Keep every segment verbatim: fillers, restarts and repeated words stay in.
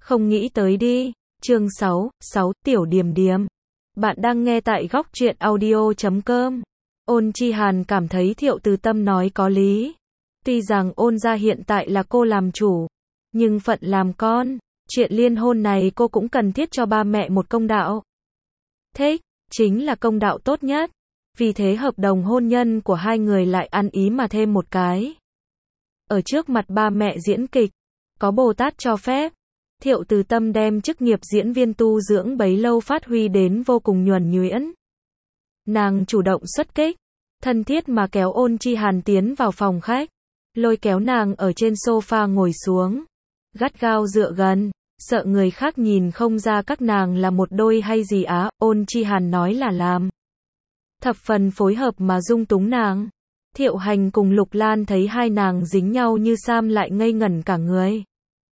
Không nghĩ tới đi. Chương sáu, sáu, Tiểu Điềm Điềm. Bạn đang nghe tại góc truyện audio chấm com. Ôn Chi Hàn cảm thấy Thiệu Từ Tâm nói có lý. Tuy rằng Ôn gia hiện tại là cô làm chủ, nhưng phận làm con, chuyện liên hôn này cô cũng cần thiết cho ba mẹ một công đạo. Thích, chính là công đạo tốt nhất. Vì thế hợp đồng hôn nhân của hai người lại ăn ý mà thêm một cái. Ở trước mặt ba mẹ diễn kịch, có Bồ Tát cho phép, Thiệu Từ Tâm đem chức nghiệp diễn viên tu dưỡng bấy lâu phát huy đến vô cùng nhuần nhuyễn. Nàng chủ động xuất kích, thân thiết mà kéo Ôn Chi Hàn tiến vào phòng khách, lôi kéo nàng ở trên sofa ngồi xuống, gắt gao dựa gần, sợ người khác nhìn không ra các nàng là một đôi hay gì á. Ôn Chi Hàn nói là làm. Thập phần phối hợp mà dung túng nàng. Thiệu Hành cùng Lục Lan thấy hai nàng dính nhau như sam lại ngây ngẩn cả người.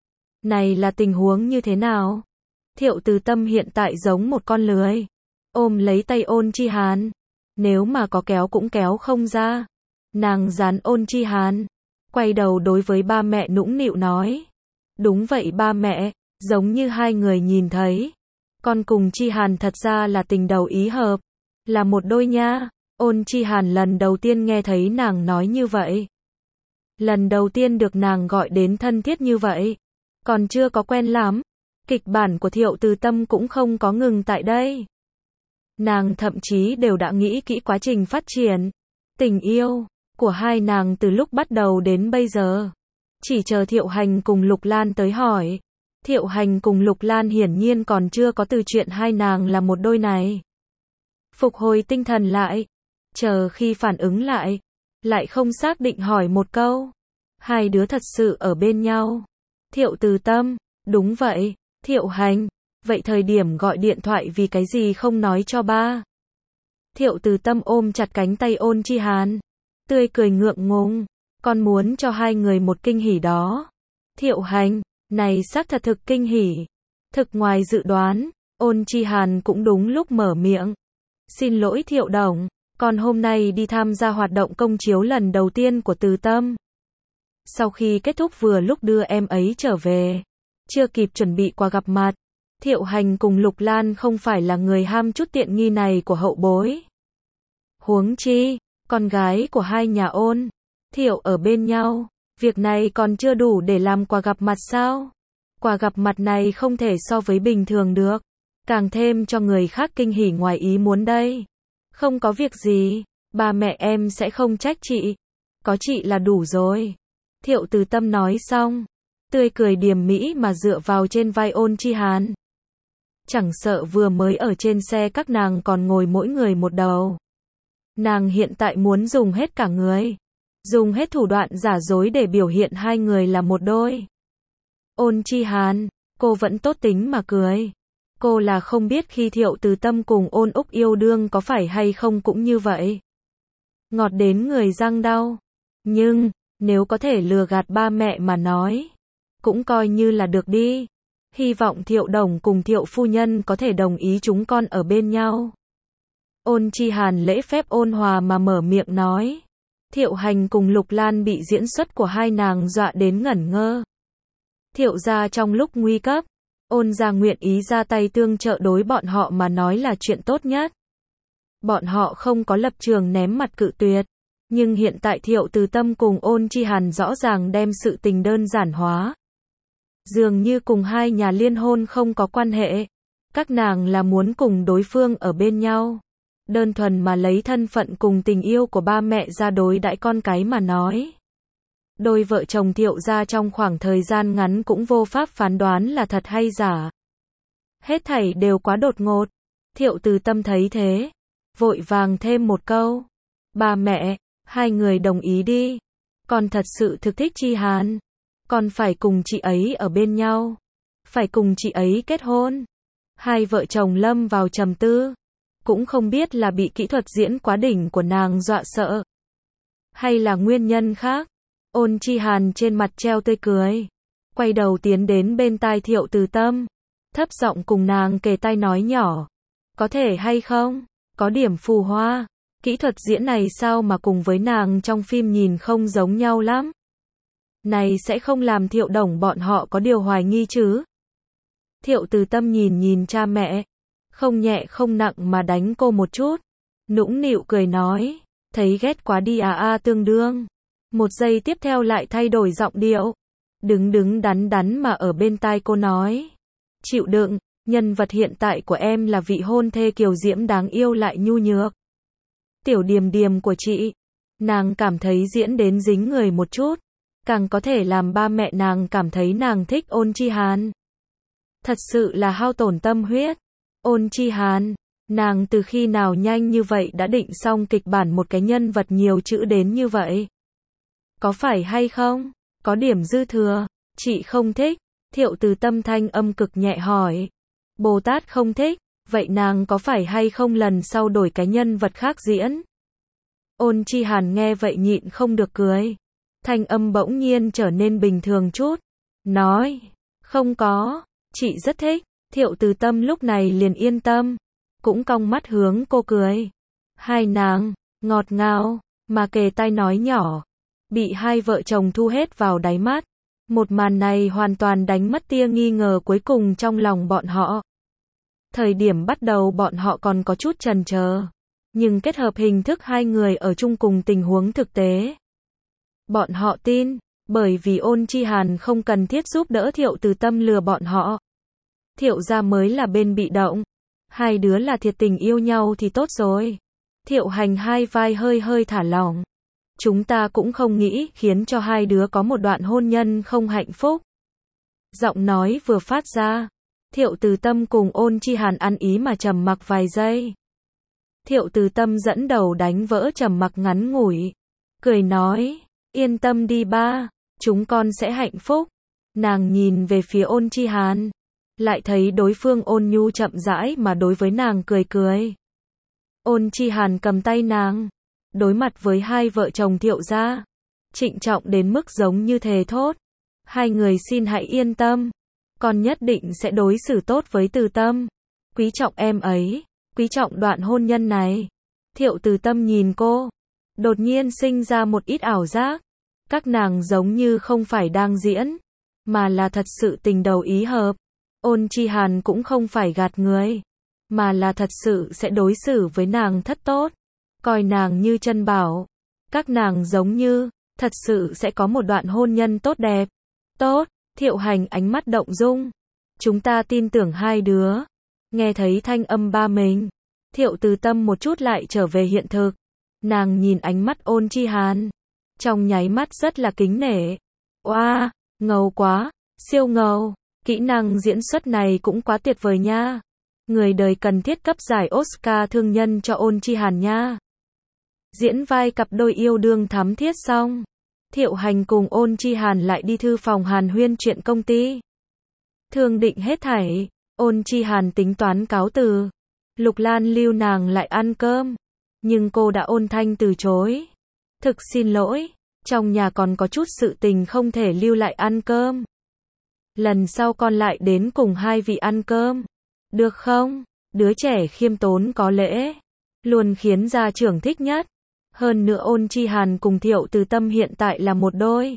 Này là tình huống như thế nào? Thiệu Từ Tâm hiện tại giống một con lười, ôm lấy tay Ôn Chi Hàn, nếu mà có kéo cũng kéo không ra. Nàng dán Ôn Chi Hàn, quay đầu đối với ba mẹ nũng nịu nói. Đúng vậy ba mẹ, giống như hai người nhìn thấy, con cùng Chi Hàn thật ra là tình đầu ý hợp, là một đôi nha. Ôn Chi Hàn lần đầu tiên nghe thấy nàng nói như vậy. Lần đầu tiên được nàng gọi đến thân thiết như vậy. Còn chưa có quen lắm. Kịch bản của Thiệu Từ Tâm cũng không có ngừng tại đây. Nàng thậm chí đều đã nghĩ kỹ quá trình phát triển tình yêu của hai nàng từ lúc bắt đầu đến bây giờ. Chỉ chờ Thiệu Hành cùng Lục Lan tới hỏi. Thiệu Hành cùng Lục Lan hiển nhiên còn chưa có từ chuyện hai nàng là một đôi này phục hồi tinh thần lại. Chờ khi phản ứng lại, lại không xác định hỏi một câu. Hai đứa thật sự ở bên nhau? Thiệu Từ Tâm, đúng vậy. Thiệu Hành, vậy thời điểm gọi điện thoại vì cái gì không nói cho ba? Thiệu Từ Tâm ôm chặt cánh tay Ôn Chi Hàn, tươi cười ngượng ngùng, con muốn cho hai người một kinh hỉ đó. Thiệu Hành, này xác thật thực kinh hỉ, thực ngoài dự đoán. Ôn Chi Hàn cũng đúng lúc mở miệng. Xin lỗi Thiệu Đồng, con hôm nay đi tham gia hoạt động công chiếu lần đầu tiên của Từ Tâm. Sau khi kết thúc vừa lúc đưa em ấy trở về, chưa kịp chuẩn bị quà gặp mặt. Thiệu Hành cùng Lục Lan không phải là người ham chút tiện nghi này của hậu bối. Huống chi, con gái của hai nhà Ôn, Thiệu ở bên nhau, việc này còn chưa đủ để làm quà gặp mặt sao? Quà gặp mặt này không thể so với bình thường được, càng thêm cho người khác kinh hỉ ngoài ý muốn đây. Không có việc gì, ba mẹ em sẽ không trách chị, có chị là đủ rồi. Thiệu Từ Tâm nói xong, tươi cười điềm mỹ mà dựa vào trên vai Ôn Chi Hàn. Chẳng sợ vừa mới ở trên xe các nàng còn ngồi mỗi người một đầu. Nàng hiện tại muốn dùng hết cả người, dùng hết thủ đoạn giả dối để biểu hiện hai người là một đôi. Ôn Chi Hàn, cô vẫn tốt tính mà cười. Cô là không biết khi Thiệu Từ Tâm cùng Ôn Úc yêu đương có phải hay không cũng như vậy. Ngọt đến người răng đau. Nhưng, nếu có thể lừa gạt ba mẹ mà nói, cũng coi như là được đi. Hy vọng Thiệu Đồng cùng Thiệu Phu Nhân có thể đồng ý chúng con ở bên nhau. Ôn Chi Hàn lễ phép ôn hòa mà mở miệng nói. Thiệu Hành cùng Lục Lan bị diễn xuất của hai nàng dọa đến ngẩn ngơ. Thiệu gia trong lúc nguy cấp, Ôn gia nguyện ý ra tay tương trợ đối bọn họ mà nói là chuyện tốt nhất. Bọn họ không có lập trường ném mặt cự tuyệt. Nhưng hiện tại Thiệu Từ Tâm cùng Ôn Chi Hàn rõ ràng đem sự tình đơn giản hóa. Dường như cùng hai nhà liên hôn không có quan hệ. Các nàng là muốn cùng đối phương ở bên nhau. Đơn thuần mà lấy thân phận cùng tình yêu của ba mẹ ra đối đãi con cái mà nói. Đôi vợ chồng Thiệu gia trong khoảng thời gian ngắn cũng vô pháp phán đoán là thật hay giả. Hết thảy đều quá đột ngột. Thiệu Từ Tâm thấy thế, vội vàng thêm một câu. Ba mẹ, hai người đồng ý đi. Con thật sự thực thích Chi Hàn. Con phải cùng chị ấy ở bên nhau. Phải cùng chị ấy kết hôn. Hai vợ chồng lâm vào trầm tư. Cũng không biết là bị kỹ thuật diễn quá đỉnh của nàng dọa sợ, hay là nguyên nhân khác. Ôn Chi Hàn trên mặt treo tươi cười, quay đầu tiến đến bên tai Thiệu Từ Tâm, thấp giọng cùng nàng kề tai nói nhỏ. Có thể hay không? Có điểm phù hoa. Kỹ thuật diễn này sao mà cùng với nàng trong phim nhìn không giống nhau lắm. Này sẽ không làm Thiệu Đồng bọn họ có điều hoài nghi chứ? Thiệu Từ Tâm nhìn nhìn cha mẹ, không nhẹ không nặng mà đánh cô một chút, nũng nịu cười nói, thấy ghét quá đi à a tương đương. Một giây tiếp theo lại thay đổi giọng điệu, đứng đứng đắn đắn mà ở bên tai cô nói, chịu đựng, nhân vật hiện tại của em là vị hôn thê kiều diễm đáng yêu lại nhu nhược. Tiểu Điềm Điềm của chị, nàng cảm thấy diễn đến dính người một chút, càng có thể làm ba mẹ nàng cảm thấy nàng thích Ôn Chi Hàn. Thật sự là hao tổn tâm huyết. Ôn Chi Hàn, nàng từ khi nào nhanh như vậy đã định xong kịch bản một cái nhân vật nhiều chữ đến như vậy? Có phải hay không? Có điểm dư thừa, chị không thích. Thiệu Từ Tâm thanh âm cực nhẹ hỏi. Bồ Tát không thích, vậy nàng có phải hay không lần sau đổi cái nhân vật khác diễn? Ôn Chi Hàn nghe vậy nhịn không được cười. Thanh âm bỗng nhiên trở nên bình thường chút. Nói, không có, chị rất thích. Thiệu Từ Tâm lúc này liền yên tâm, cũng cong mắt hướng cô cười. Hai nàng, ngọt ngào, mà kề tai nói nhỏ, bị hai vợ chồng thu hết vào đáy mắt. Một màn này hoàn toàn đánh mất tia nghi ngờ cuối cùng trong lòng bọn họ. Thời điểm bắt đầu bọn họ còn có chút chần chờ, nhưng kết hợp hình thức hai người ở chung cùng tình huống thực tế, bọn họ tin, bởi vì Ôn Chi Hàn không cần thiết giúp đỡ Thiệu Từ Tâm lừa bọn họ. Thiệu gia mới là bên bị động, hai đứa là thiệt tình yêu nhau thì tốt rồi. Thiệu Hành hai vai hơi hơi thả lỏng. Chúng ta cũng không nghĩ khiến cho hai đứa có một đoạn hôn nhân không hạnh phúc. Giọng nói vừa phát ra, Thiệu Từ Tâm cùng Ôn Chi Hàn ăn ý mà trầm mặc vài giây. Thiệu Từ Tâm dẫn đầu đánh vỡ trầm mặc ngắn ngủi, cười nói, yên tâm đi ba, chúng con sẽ hạnh phúc. Nàng nhìn về phía Ôn Chi Hàn, lại thấy đối phương ôn nhu chậm rãi mà đối với nàng cười cười. Ôn Chi Hàn cầm tay nàng, đối mặt với hai vợ chồng Thiệu gia, trịnh trọng đến mức giống như thề thốt. Hai người xin hãy yên tâm, con nhất định sẽ đối xử tốt với Từ Tâm. Quý trọng em ấy, quý trọng đoạn hôn nhân này. Thiệu Từ Tâm nhìn cô, đột nhiên sinh ra một ít ảo giác. Các nàng giống như không phải đang diễn, mà là thật sự tình đầu ý hợp. Ôn Chi Hàn cũng không phải gạt người, mà là thật sự sẽ đối xử với nàng thất tốt, coi nàng như chân bảo. Các nàng giống như, thật sự sẽ có một đoạn hôn nhân tốt đẹp. Tốt, Thiệu Hành ánh mắt động dung. Chúng ta tin tưởng hai đứa. Nghe thấy thanh âm ba mình, Thiệu Từ Tâm một chút lại trở về hiện thực. Nàng nhìn ánh mắt Ôn Chi Hàn, trong nháy mắt rất là kính nể. Oa, wow, ngầu quá, siêu ngầu. Kỹ năng diễn xuất này cũng quá tuyệt vời nha. Người đời cần thiết cấp giải Oscar thương nhân cho Ôn Chi Hàn nha. Diễn vai cặp đôi yêu đương thắm thiết xong, Thiệu Hành cùng Ôn Chi Hàn lại đi thư phòng hàn huyên chuyện công ty. Thương định hết thảy, Ôn Chi Hàn tính toán cáo từ. Lục Lan lưu nàng lại ăn cơm, nhưng cô đã ôn thanh từ chối. Thực xin lỗi, trong nhà còn có chút sự tình không thể lưu lại ăn cơm. Lần sau con lại đến cùng hai vị ăn cơm, được không? Đứa trẻ khiêm tốn có lễ, luôn khiến gia trưởng thích nhất. Hơn nữa Ôn Chi Hàn cùng Thiệu Từ Tâm hiện tại là một đôi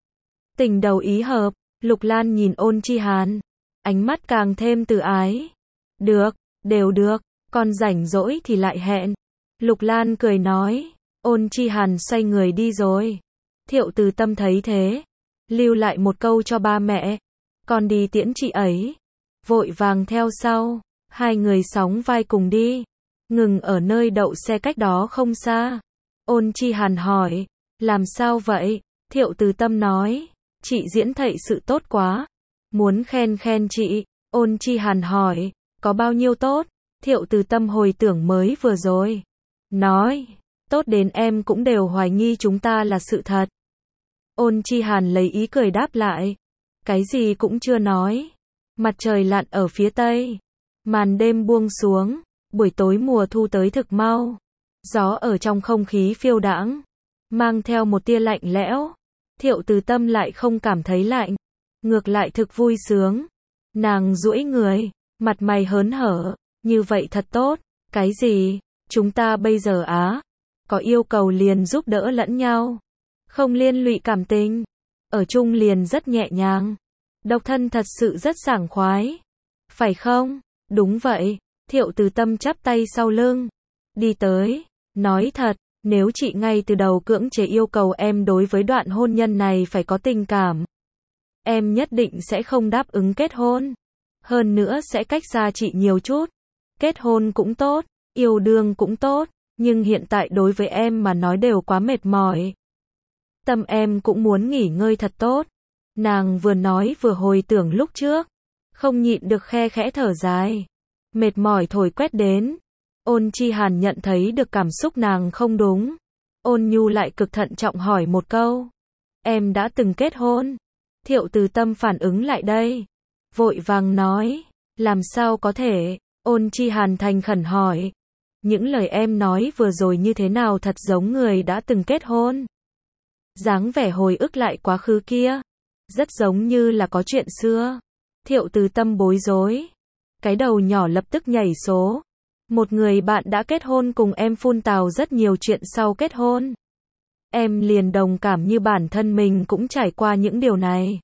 tình đầu ý hợp. Lục Lan nhìn Ôn Chi Hàn, ánh mắt càng thêm từ ái. Được, đều được, con rảnh rỗi thì lại hẹn. Lục Lan cười nói. Ôn Chi Hàn xoay người đi rồi. Thiệu Từ Tâm thấy thế, lưu lại một câu cho ba mẹ, con đi tiễn chị ấy. Vội vàng theo sau, hai người sóng vai cùng đi, ngừng ở nơi đậu xe cách đó không xa. Ôn Chi Hàn hỏi, làm sao vậy? Thiệu Từ Tâm nói, chị diễn thậy sự tốt quá, muốn khen khen chị. Ôn Chi Hàn hỏi, có bao nhiêu tốt? Thiệu Từ Tâm hồi tưởng mới vừa rồi, nói, tốt đến em cũng đều hoài nghi chúng ta là sự thật. Ôn Chi Hàn lấy ý cười đáp lại, cái gì cũng chưa nói. Mặt trời lặn ở phía tây, màn đêm buông xuống, buổi tối mùa thu tới thực mau. Gió ở trong không khí phiêu đãng, mang theo một tia lạnh lẽo. Thiệu Từ Tâm lại không cảm thấy lạnh, ngược lại thực vui sướng. Nàng duỗi người, mặt mày hớn hở, như vậy thật tốt. Cái gì? Chúng ta bây giờ á, có yêu cầu liền giúp đỡ lẫn nhau, không liên lụy cảm tình, ở chung liền rất nhẹ nhàng. Độc thân thật sự rất sảng khoái. phải không? Đúng vậy. Thiệu Từ Tâm chắp tay sau lưng. Đi tới. Nói thật, nếu chị ngay từ đầu cưỡng chế yêu cầu em đối với đoạn hôn nhân này phải có tình cảm, em nhất định sẽ không đáp ứng kết hôn. Hơn nữa sẽ cách xa chị nhiều chút. Kết hôn cũng tốt, yêu đương cũng tốt, nhưng hiện tại đối với em mà nói đều quá mệt mỏi. Tâm em cũng muốn nghỉ ngơi thật tốt. Nàng vừa nói vừa hồi tưởng lúc trước, không nhịn được khe khẽ thở dài. Mệt mỏi thổi quét đến. Ôn Chi Hàn nhận thấy được cảm xúc nàng không đúng. Ôn nhu lại cực thận trọng hỏi một câu. Em đã từng kết hôn? Thiệu Từ Tâm phản ứng lại đây. Vội vàng nói. Làm sao có thể? Ôn Chi Hàn thành khẩn hỏi. Những lời em nói vừa rồi như thế nào thật giống người đã từng kết hôn. Dáng vẻ hồi ức lại quá khứ kia. Rất giống như là có chuyện xưa. Thiệu Từ Tâm bối rối. Cái đầu nhỏ lập tức nhảy số. Một người bạn đã kết hôn cùng em phun tào rất nhiều chuyện sau kết hôn. Em liền đồng cảm như bản thân mình cũng trải qua những điều này.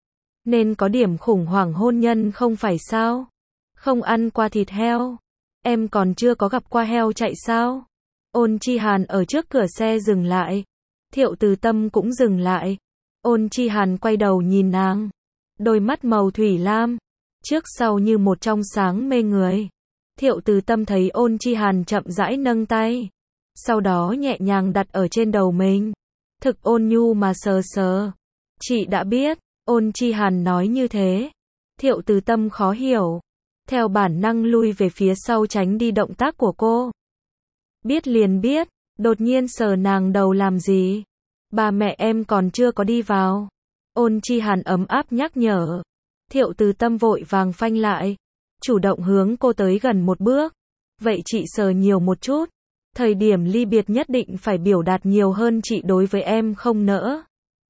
Nên có điểm khủng hoảng hôn nhân không phải sao? Không ăn qua thịt heo. Em còn chưa có gặp qua heo chạy sao? Ôn Chi Hàn ở trước cửa xe dừng lại. Thiệu Từ Tâm cũng dừng lại. Ôn Chi Hàn quay đầu nhìn nàng. Đôi mắt màu thủy lam. Trước sau như một trong sáng mê người. Thiệu Từ Tâm thấy Ôn Chi Hàn chậm rãi nâng tay. Sau đó nhẹ nhàng đặt ở trên đầu mình. Thực ôn nhu mà sờ sờ. Chị đã biết. Ôn Chi Hàn nói như thế. Thiệu Từ Tâm khó hiểu. Theo bản năng lui về phía sau tránh đi động tác của cô. Biết liền biết. Đột nhiên sờ nàng đầu làm gì? Ba mẹ em còn chưa có đi vào. Ôn Chi Hàn ấm áp nhắc nhở. Thiệu Từ Tâm vội vàng phanh lại. Chủ động hướng cô tới gần một bước. Vậy chị sờ nhiều một chút. Thời điểm ly biệt nhất định phải biểu đạt nhiều hơn chị đối với em không nỡ.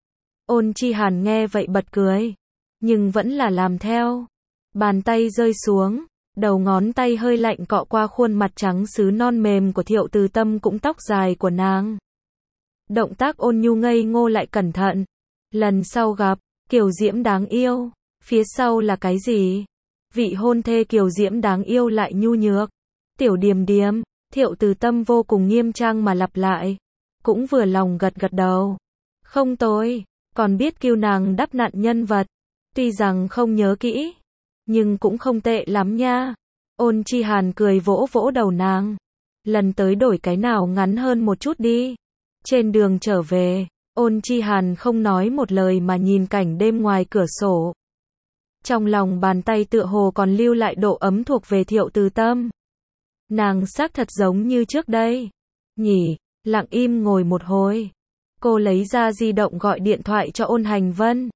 Ôn Chi Hàn nghe vậy bật cười. Nhưng vẫn là làm theo. Bàn tay rơi xuống. Đầu ngón tay hơi lạnh cọ qua khuôn mặt trắng sứ non mềm của Thiệu Từ Tâm cũng tóc dài của nàng. Động tác ôn nhu ngây ngô lại cẩn thận. Lần sau gặp, kiều diễm đáng yêu. Phía sau là cái gì? Vị hôn thê kiều diễm đáng yêu lại nhu nhược. Tiểu Điềm Điềm. Thiệu Từ Tâm vô cùng nghiêm trang mà lặp lại. Cũng vừa lòng gật gật đầu. Không tồi. Còn biết kêu nàng đắp nặn nhân vật. Tuy rằng không nhớ kỹ. Nhưng cũng không tệ lắm nha. Ôn Chi Hàn cười vỗ vỗ đầu nàng. Lần tới đổi cái nào ngắn hơn một chút đi. Trên đường trở về, Ôn Chi Hàn không nói một lời mà nhìn cảnh đêm ngoài cửa sổ. Trong lòng bàn tay tựa hồ còn lưu lại độ ấm thuộc về Thiệu Từ Tâm. Nàng xác thật giống như trước đây. Nhỉ, lặng im ngồi một hồi. Cô lấy ra di động gọi điện thoại cho Ôn Hành Vân.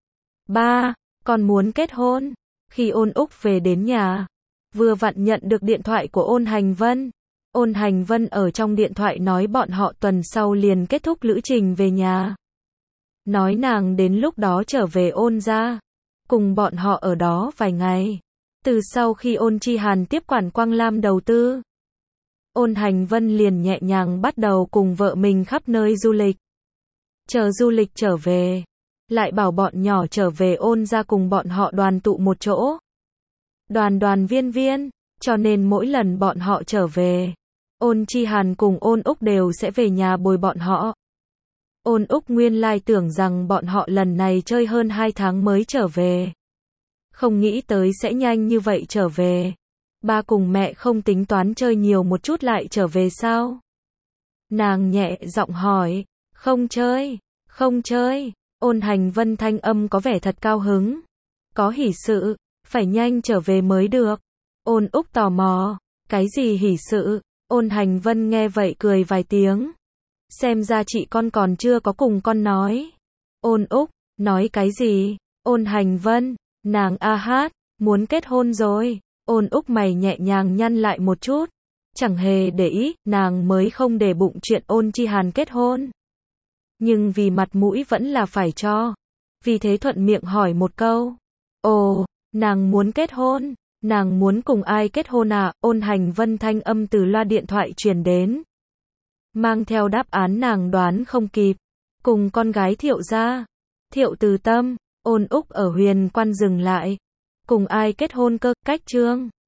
Ba, con muốn kết hôn. Khi Ôn Úc về đến nhà, vừa vặn nhận được điện thoại của Ôn Hành Vân. Ôn Hành Vân ở trong điện thoại nói bọn họ tuần sau liền kết thúc lữ trình về nhà. Nói nàng đến lúc đó trở về Ôn gia, cùng bọn họ ở đó vài ngày. Từ sau khi Ôn Chi Hàn tiếp quản Quang Lam đầu tư, Ôn Hành Vân liền nhẹ nhàng bắt đầu cùng vợ mình khắp nơi du lịch. Chờ du lịch trở về, lại bảo bọn nhỏ trở về Ôn gia cùng bọn họ đoàn tụ một chỗ. Đoàn đoàn viên viên, cho nên mỗi lần bọn họ trở về, Ôn Chi Hàn cùng Ôn Úc đều sẽ về nhà bồi bọn họ. Ôn Úc nguyên lai tưởng rằng bọn họ lần này chơi hơn hai tháng mới trở về. Không nghĩ tới sẽ nhanh như vậy trở về. Ba cùng mẹ không tính toán chơi nhiều một chút lại trở về sao? Nàng nhẹ giọng hỏi. Không chơi, không chơi. Ôn Hành Vân thanh âm có vẻ thật cao hứng. Có hỷ sự, phải nhanh trở về mới được. Ôn Úc tò mò. Cái gì hỷ sự? Ôn Hành Vân nghe vậy cười vài tiếng. Xem ra chị con còn chưa có cùng con nói. Ôn Úc, nói cái gì? Ôn Hành Vân, nàng a hát, muốn kết hôn rồi. Ôn Úc mày nhẹ nhàng nhăn lại một chút. Chẳng hề để ý, nàng mới không để bụng chuyện Ôn Chi Hàn kết hôn. Nhưng vì mặt mũi vẫn là phải cho. Vì thế thuận miệng hỏi một câu. Ồ, nàng muốn kết hôn. Nàng muốn cùng ai kết hôn à? Ôn Hành Vân thanh âm từ loa điện thoại truyền đến. Mang theo đáp án nàng đoán không kịp. Cùng con gái Thiệu gia. Thiệu Từ Tâm. Ôn Úc ở Huyền Quan dừng lại. Cùng ai kết hôn cơ, cách chương.